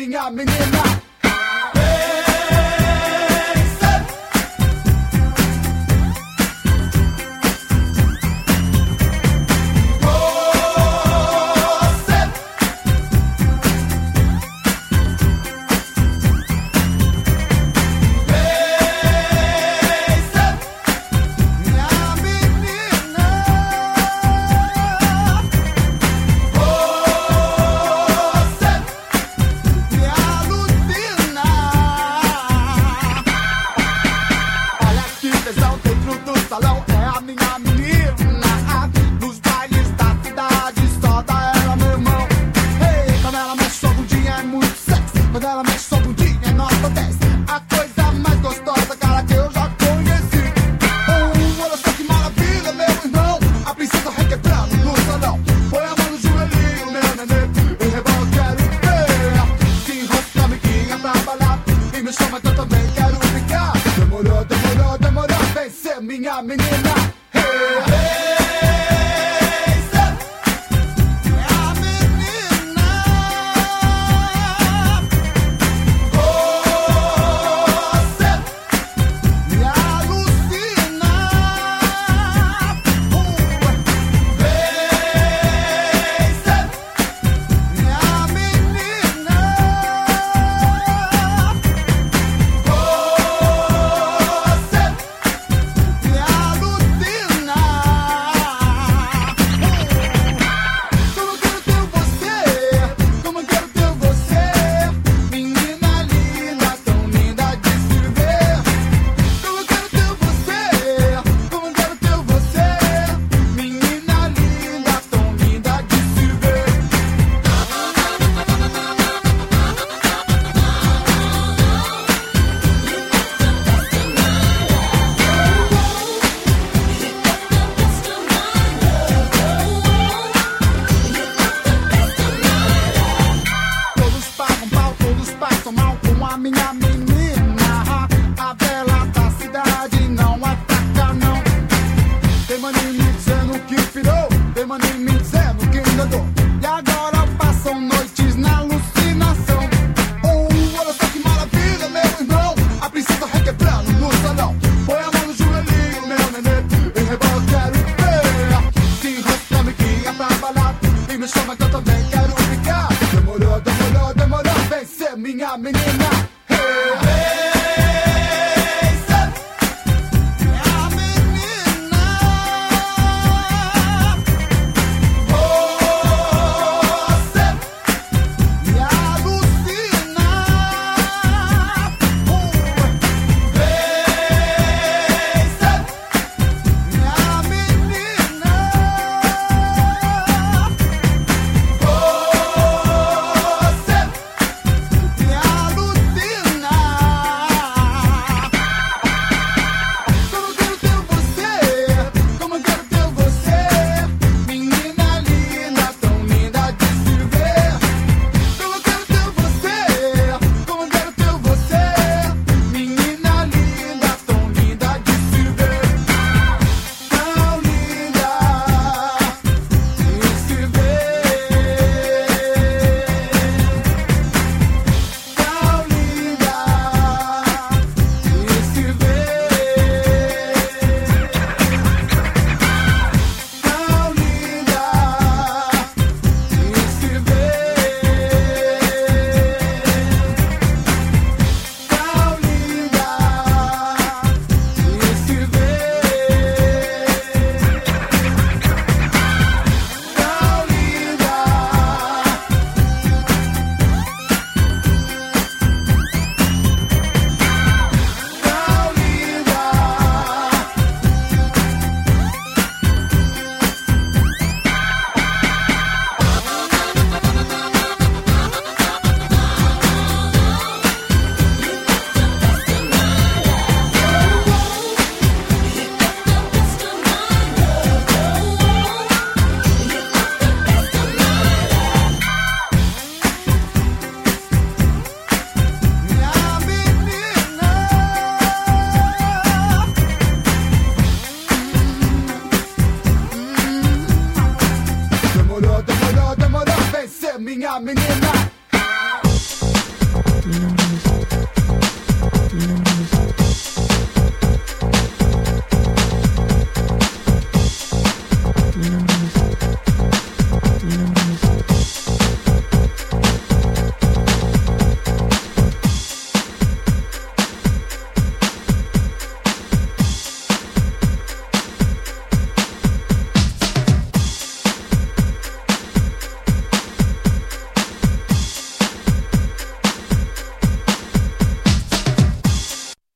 minha menina. Minha menina, a bela da cidade não ataca não. Tem maninho me dizendo que pirou, tem maninho me dizendo que enganou. E agora passam noites na alucinação. Olha só que maravilha, meu irmão, a princesa requebrando no salão. Põe a mão no joelhinho, meu nenê, e rebola, eu quero ver. Se enrosca, amiguinha, pra balar, e me chama que eu também quero ficar. Demorou, demorou, demorou, vem ser minha menina. Minha menina. Destino.